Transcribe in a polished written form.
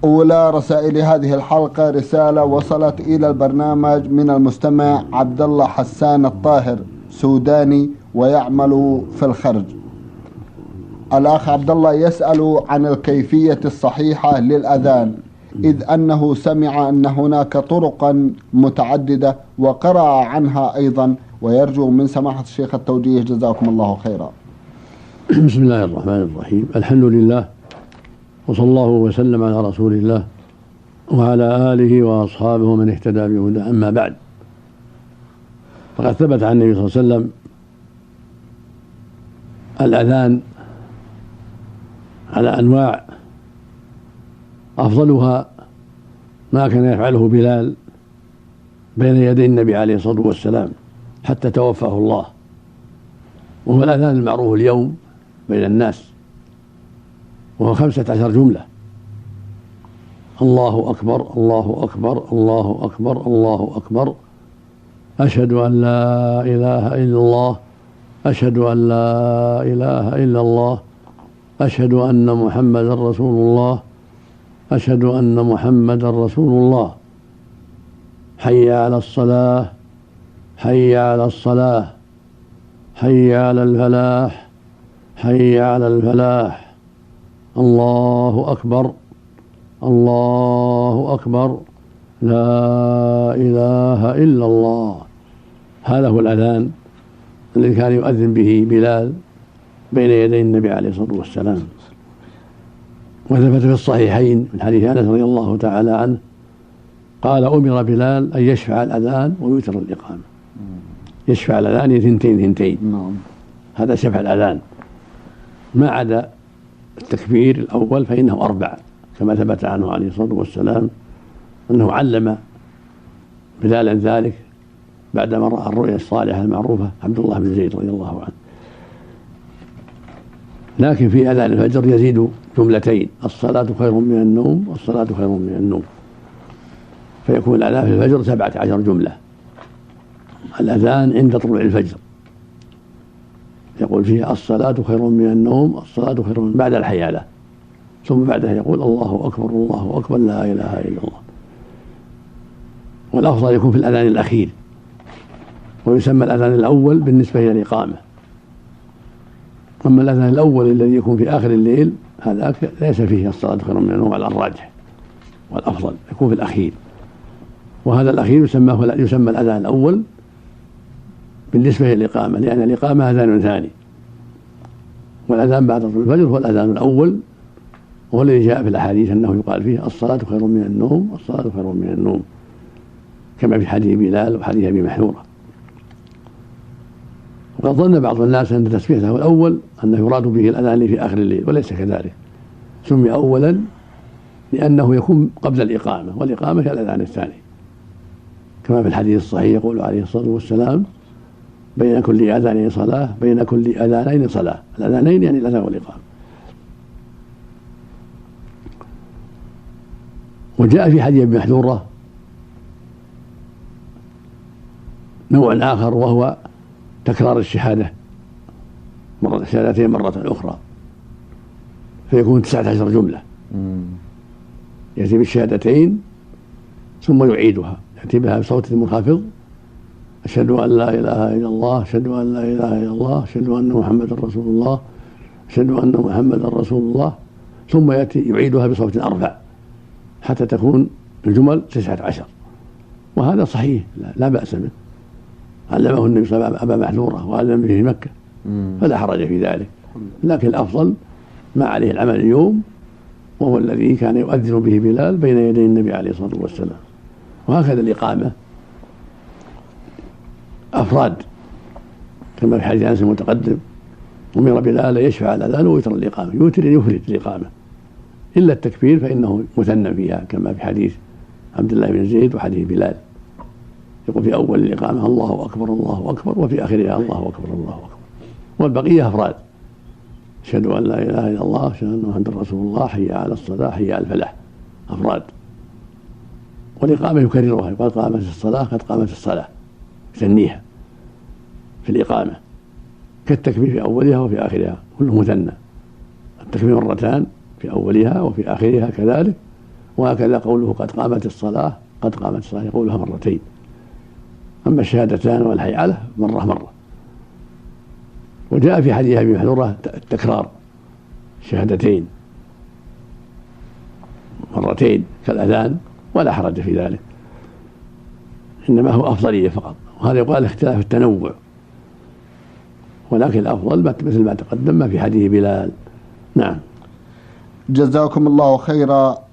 أولى رسائل هذه الحلقة رسالة وصلت إلى البرنامج من المستمع عبد الله حسان الطاهر، سوداني ويعمل في الخرج. الأخ عبد الله يسأل عن الكيفية الصحيحة للأذان، إذ أنه سمع أن هناك طرقا متعددة وقرأ عنها أيضا، ويرجو من سماحة الشيخ التوجيه جزاكم الله خيرا. بسم الله الرحمن الرحيم. الحمد لله، وصلى الله وسلم على رسول الله وعلى آله وأصحابه من اهتدى بهداه. أما بعد، فقد ثبت عن النبي صلى الله عليه وسلم الأذان على أنواع، أفضلها ما كان يفعله بلال بين يدي النبي عليه الصلاة والسلام حتى توفاه الله، وهو الأذان المعروف اليوم بين الناس، وهو 15 جملة: الله أكبر الله أكبر الله أكبر الله أكبر، أشهد أن لا إله إلا الله، أشهد أن لا إله إلا الله، أشهد أن محمدا رسول الله، أشهد أن محمدا رسول الله، حي على الصلاة، حي على الصلاة، حي على الفلاح، حي على الفلاح، الله أكبر الله أكبر، لا إله إلا الله. هذا هو الأذان الذي كان يؤذن به بلال بين يدي النبي عليه الصلاة والسلام. وثبت في الصحيحين من حديث أنس رضي الله تعالى عنه قال: أمر بلال أن يشفع الأذان ويوتر الإقامة. يشفع الأذان ثنتين. هذا شفع الأذان، ما عدا التكبير الأول فإنه 4، كما ثبت عنه عليه الصلاة والسلام أنه علم بلالا ذلك بعدما رأى الرؤيا الصالحة المعروفة عبد الله بن زيد رضي الله عنه. لكن في أذان الفجر يزيد جملتين: الصلاة خير من النوم، والصلاة خير من النوم، فيكون الأذان في الفجر 17 جملة. الأذان عند طلوع الفجر يقول فيه: الصلاة خير من النوم، الصلاة خير من، بعد الحيالة، ثم بعدها يقول: الله أكبر الله أكبر لا إله إلا الله. والأفضل يكون في الأذان الأخير، ويسمى الأذان الأول بالنسبة إلى الإقامة. أما الأذان الأول الذي يكون في آخر الليل هذا ليس فيه الصلاة خير من النوم على الراجح، والأفضل يكون في الأخير. وهذا الأخير يسمى الأذان الأول بالنسبة إلى الإقامة، لأن الإقامة أذان ثاني، والأذان بعد طلوع الفجر هو الأذان الأول، وهو الذي جاء في الأحاديث أنه يقال فيه: الصلاة خير من النوم، الصلاة خير من النوم، كما في حديث بلال وحديث أبي محذورة. وقد ظن بعض الناس أن تسميته الأول أنه يراد به الأذان في آخر الليل، وليس كذلك. سمي أولا لأنه يكون قبل الإقامة، والإقامة هي الأذان الثاني، كما في الحديث الصحيح يقول عليه الصلاة والسلام: بين كل أذانين صلاة، بين كل أذانين صلاة. الأذانين يعني الأذان والإقامة. وجاء في حديث ابن محذورة نوع آخر، وهو تكرار الشهادتين مرة أخرى، فيكون 19 جملة. يأتي بالشهادتين ثم يعيدها، يأتي بها بصوت منخفض: أشهد أن لا إله إلا الله، أشهد أن لا إله إلا الله، أشهد أن محمدا رسول الله، أشهد أن محمدا رسول الله، ثم يأتي يعيدها بصوت أرفع حتى تكون الجمل 19. وهذا صحيح لا بأس به، علمه النبي صلى الله عليه وسلم أبا محذورة وعلم به في مكة، فلا حرج في ذلك. لكن الأفضل ما عليه العمل اليوم، وهو الذي كان يؤذن به بلال بين يدي النبي عليه الصلاة والسلام. وهكذا الإقامة أفراد، كما في حديث أنس المتقدم: أمر بلال يشفع الأذان ويوتر الإقامة. يوتر يفرد الإقامة، إلا التكبير فإنه مثنى فيها، كما في حديث عبد الله بن زيد وحديث بلال، يقول في أول الإقامة: الله أكبر الله أكبر، وفي آخرها: الله أكبر الله أكبر. والبقية أفراد: أشهد أن لا إله إلا الله، أشهد أن محمدا رسول الله، حي على الصلاة، حي على الفلاح، أفراد. والإقامة يكررها، يقال: قامت الصلاة، قد قامت الصلاة، يثنيها في الإقامة، كالتكبير في أولها وفي آخرها، كله مثنى. التكبير مرتان في أولها وفي آخرها كذلك، وهكذا قوله قد قامت الصلاة، قد قامت الصلاة يقولها مرتين. أما الشهادتان والحي على مرة. وجاء في حديث أبي محذورة التكرار، شهادتين مرتين كالأذان، ولا حرج في ذلك، إنما هو أفضلية فقط. وهذا يقال اختلاف التنوع، ولكن الأفضل مثل ما تقدم في حديث بلال. نعم. جزاكم الله خيرا